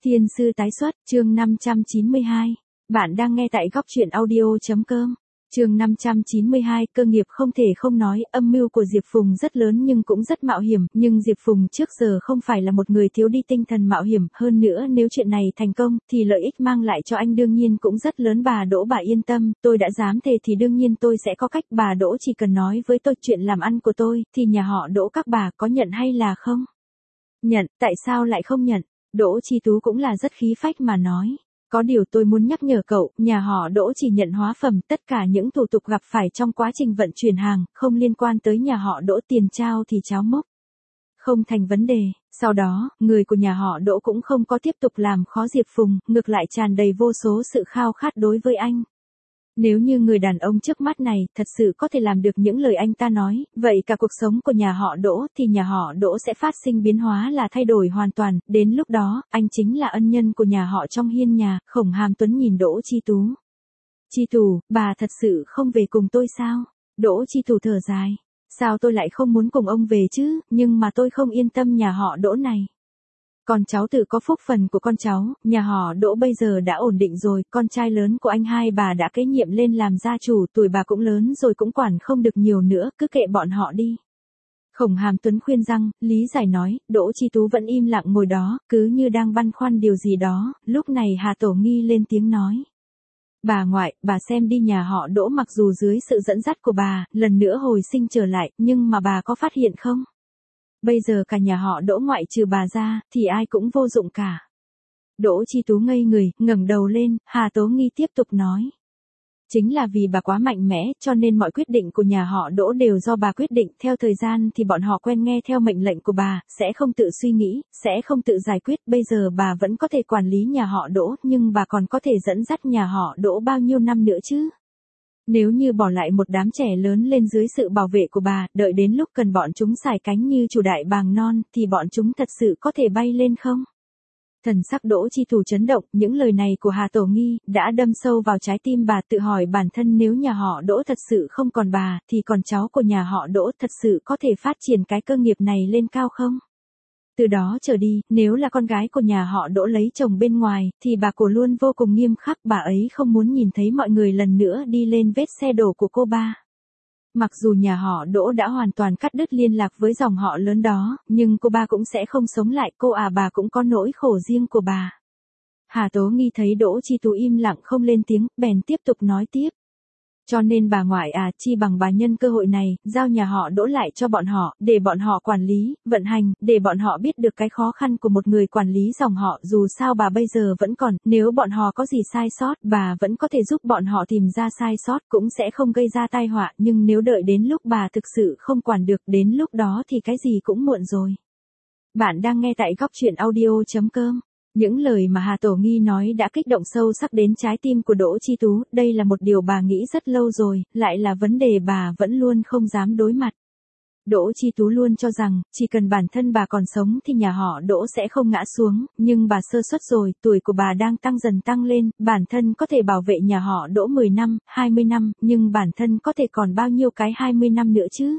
Thiên sư tái xuất, chương 592. Bạn đang nghe tại góc truyện audio.com. Chương 592, cơ nghiệp không thể không nói, âm mưu của Diệp Phùng rất lớn nhưng cũng rất mạo hiểm, nhưng Diệp Phùng trước giờ không phải là một người thiếu đi tinh thần mạo hiểm, hơn nữa nếu chuyện này thành công, thì lợi ích mang lại cho anh đương nhiên cũng rất lớn. Bà Đỗ bà yên tâm, tôi đã dám thề thì đương nhiên tôi sẽ có cách, bà Đỗ chỉ cần nói với tôi chuyện làm ăn của tôi, thì nhà họ Đỗ các bà có nhận hay là không? Nhận, tại sao lại không nhận? Đỗ Chi Tú cũng là rất khí phách mà nói. Có điều tôi muốn nhắc nhở cậu, nhà họ Đỗ chỉ nhận hóa phẩm, tất cả những thủ tục gặp phải trong quá trình vận chuyển hàng, không liên quan tới nhà họ Đỗ, tiền trao thì cháo mốc. Không thành vấn đề. Sau đó, người của nhà họ Đỗ cũng không có tiếp tục làm khó Diệp Phùng, ngược lại tràn đầy vô số sự khao khát đối với anh. Nếu như người đàn ông trước mắt này thật sự có thể làm được những lời anh ta nói, vậy cả cuộc sống của nhà họ Đỗ thì nhà họ Đỗ sẽ phát sinh biến hóa là thay đổi hoàn toàn, đến lúc đó, anh chính là ân nhân của nhà họ trong hiên nhà. Khổng Hàm Tuấn nhìn Đỗ Chi Tú. Chi Tú, bà thật sự không về cùng tôi sao? Đỗ Chi Tú thở dài. Sao tôi lại không muốn cùng ông về chứ, nhưng mà tôi không yên tâm nhà họ Đỗ này. Con cháu tự có phúc phần của con cháu, nhà họ Đỗ bây giờ đã ổn định rồi, con trai lớn của anh hai bà đã kế nhiệm lên làm gia chủ, tuổi bà cũng lớn rồi cũng quản không được nhiều nữa, cứ kệ bọn họ đi. Khổng Hàm Tuấn khuyên răng, lý giải nói. Đỗ Chi Tú vẫn im lặng ngồi đó, cứ như đang băn khoăn điều gì đó, lúc này Hà Tổ Nghi lên tiếng nói. Bà ngoại, bà xem đi, nhà họ Đỗ mặc dù dưới sự dẫn dắt của bà, lần nữa hồi sinh trở lại, nhưng mà bà có phát hiện không? Bây giờ cả nhà họ Đỗ ngoại trừ bà ra, thì ai cũng vô dụng cả. Đỗ Chi Tú ngây người, ngẩng đầu lên, Hà Tố Nghi tiếp tục nói. Chính là vì bà quá mạnh mẽ, cho nên mọi quyết định của nhà họ Đỗ đều do bà quyết định, theo thời gian thì bọn họ quen nghe theo mệnh lệnh của bà, sẽ không tự suy nghĩ, sẽ không tự giải quyết, bây giờ bà vẫn có thể quản lý nhà họ Đỗ, nhưng bà còn có thể dẫn dắt nhà họ Đỗ bao nhiêu năm nữa chứ? Nếu như bỏ lại một đám trẻ lớn lên dưới sự bảo vệ của bà, đợi đến lúc cần bọn chúng xài cánh như chủ đại bàng non, thì bọn chúng thật sự có thể bay lên không? Thần sắc Đỗ Chi Tú chấn động, những lời này của Hà Tổ Nghi đã đâm sâu vào trái tim bà, tự hỏi bản thân nếu nhà họ Đỗ thật sự không còn bà, thì còn cháu của nhà họ Đỗ thật sự có thể phát triển cái cơ nghiệp này lên cao không? Từ đó trở đi, nếu là con gái của nhà họ Đỗ lấy chồng bên ngoài, thì bà cô luôn vô cùng nghiêm khắc, bà ấy không muốn nhìn thấy mọi người lần nữa đi lên vết xe đổ của cô ba. Mặc dù nhà họ Đỗ đã hoàn toàn cắt đứt liên lạc với dòng họ lớn đó, nhưng cô ba cũng sẽ không sống lại, bà cũng có nỗi khổ riêng của bà. Hà Tố Nghi thấy Đỗ Chi Tú im lặng không lên tiếng, bèn tiếp tục nói tiếp. Cho nên bà ngoại chi bằng bà nhân cơ hội này, giao nhà họ Đỗ lại cho bọn họ, để bọn họ quản lý, vận hành, để bọn họ biết được cái khó khăn của một người quản lý dòng họ, dù sao bà bây giờ vẫn còn, nếu bọn họ có gì sai sót, bà vẫn có thể giúp bọn họ tìm ra sai sót, cũng sẽ không gây ra tai họa, nhưng nếu đợi đến lúc bà thực sự không quản được, đến lúc đó thì cái gì cũng muộn rồi. Bạn đang nghe tại góc truyện audio.com. Những lời mà Hà Tổ Nghi nói đã kích động sâu sắc đến trái tim của Đỗ Chi Tú, đây là một điều bà nghĩ rất lâu rồi, lại là vấn đề bà vẫn luôn không dám đối mặt. Đỗ Chi Tú luôn cho rằng, chỉ cần bản thân bà còn sống thì nhà họ Đỗ sẽ không ngã xuống, nhưng bà sơ suất rồi, tuổi của bà đang tăng dần tăng lên, bản thân có thể bảo vệ nhà họ Đỗ 10 năm, 20 năm, nhưng bản thân có thể còn bao nhiêu cái 20 năm nữa chứ?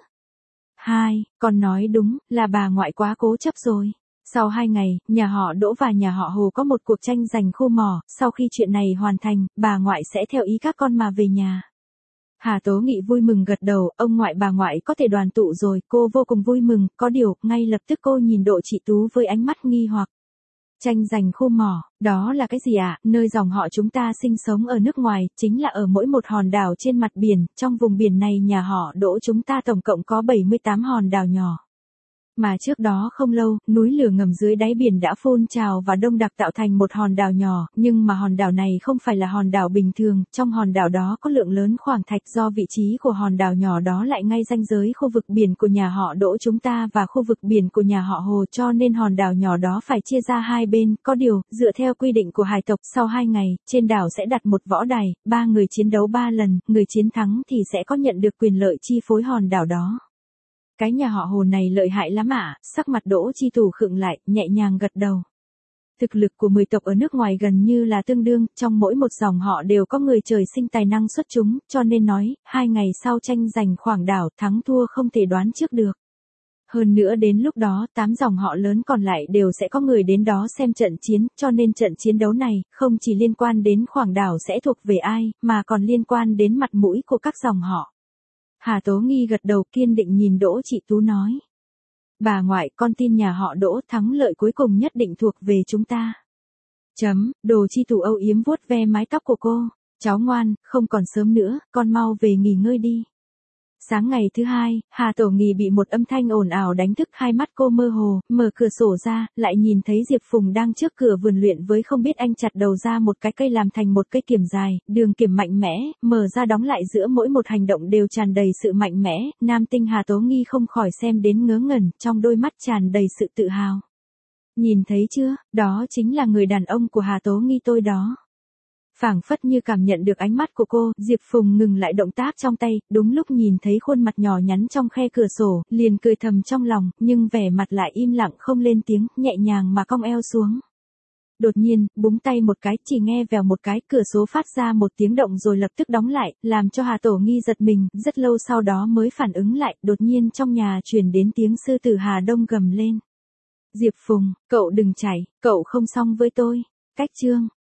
Con nói đúng, là bà ngoại quá cố chấp rồi. Sau 2 ngày, nhà họ Đỗ và nhà họ Hồ có một cuộc tranh giành khu mỏ, sau khi chuyện này hoàn thành, bà ngoại sẽ theo ý các con mà về nhà. Hà Tố Nghị vui mừng gật đầu, ông ngoại bà ngoại có thể đoàn tụ rồi, cô vô cùng vui mừng, có điều, ngay lập tức cô nhìn Đỗ Chi Tú với ánh mắt nghi hoặc. Tranh giành khu mỏ, đó là cái gì ạ? Nơi dòng họ chúng ta sinh sống ở nước ngoài, chính là ở mỗi một hòn đảo trên mặt biển, trong vùng biển này nhà họ Đỗ chúng ta tổng cộng có 78 hòn đảo nhỏ. Mà trước đó không lâu, núi lửa ngầm dưới đáy biển đã phun trào và đông đặc tạo thành một hòn đảo nhỏ, nhưng mà hòn đảo này không phải là hòn đảo bình thường, trong hòn đảo đó có lượng lớn khoáng thạch, do vị trí của hòn đảo nhỏ đó lại ngay ranh giới khu vực biển của nhà họ Đỗ chúng ta và khu vực biển của nhà họ Hồ, cho nên hòn đảo nhỏ đó phải chia ra hai bên, có điều, dựa theo quy định của hải tộc, sau 2 ngày, trên đảo sẽ đặt một võ đài, 3 người chiến đấu 3 lần, người chiến thắng thì sẽ có nhận được quyền lợi chi phối hòn đảo đó. Cái nhà họ Hồ này lợi hại lắm ạ, sắc mặt Đỗ Chi Tú khựng lại, nhẹ nhàng gật đầu. Thực lực của 10 tộc ở nước ngoài gần như là tương đương, trong mỗi một dòng họ đều có người trời sinh tài năng xuất chúng, cho nên nói, 2 ngày sau tranh giành khoảng đảo, thắng thua không thể đoán trước được. Hơn nữa đến lúc đó 8 dòng họ lớn còn lại đều sẽ có người đến đó xem trận chiến, cho nên trận chiến đấu này không chỉ liên quan đến khoảng đảo sẽ thuộc về ai, mà còn liên quan đến mặt mũi của các dòng họ. Hà Tố Nghi gật đầu kiên định nhìn Đỗ Chị Tú nói. Bà ngoại, con tin nhà họ Đỗ, thắng lợi cuối cùng nhất định thuộc về chúng ta. Đồ Chi Tú âu yếm vuốt ve mái tóc của cô. Cháu ngoan, không còn sớm nữa, con mau về nghỉ ngơi đi. Sáng ngày thứ hai, Hà Tổ Nghi bị một âm thanh ồn ào đánh thức, hai mắt cô mơ hồ, mở cửa sổ ra, lại nhìn thấy Diệp Phùng đang trước cửa vườn luyện với không biết anh chặt đầu ra một cái cây làm thành một cây kiểm dài, đường kiểm mạnh mẽ, mở ra đóng lại giữa mỗi một hành động đều tràn đầy sự mạnh mẽ, nam tinh Hà Tố Nghi không khỏi xem đến ngớ ngẩn, trong đôi mắt tràn đầy sự tự hào. Nhìn thấy chưa, đó chính là người đàn ông của Hà Tố Nghi tôi đó. Phảng phất như cảm nhận được ánh mắt của cô, Diệp Phùng ngừng lại động tác trong tay, đúng lúc nhìn thấy khuôn mặt nhỏ nhắn trong khe cửa sổ, liền cười thầm trong lòng, nhưng vẻ mặt lại im lặng không lên tiếng, nhẹ nhàng mà cong eo xuống. Đột nhiên, búng tay một cái, chỉ nghe vèo một cái, cửa sổ phát ra một tiếng động rồi lập tức đóng lại, làm cho Hà Tổ Nghi giật mình, rất lâu sau đó mới phản ứng lại, đột nhiên trong nhà truyền đến tiếng sư tử Hà Đông gầm lên. Diệp Phùng, cậu đừng chạy, cậu không xong với tôi. Cách chương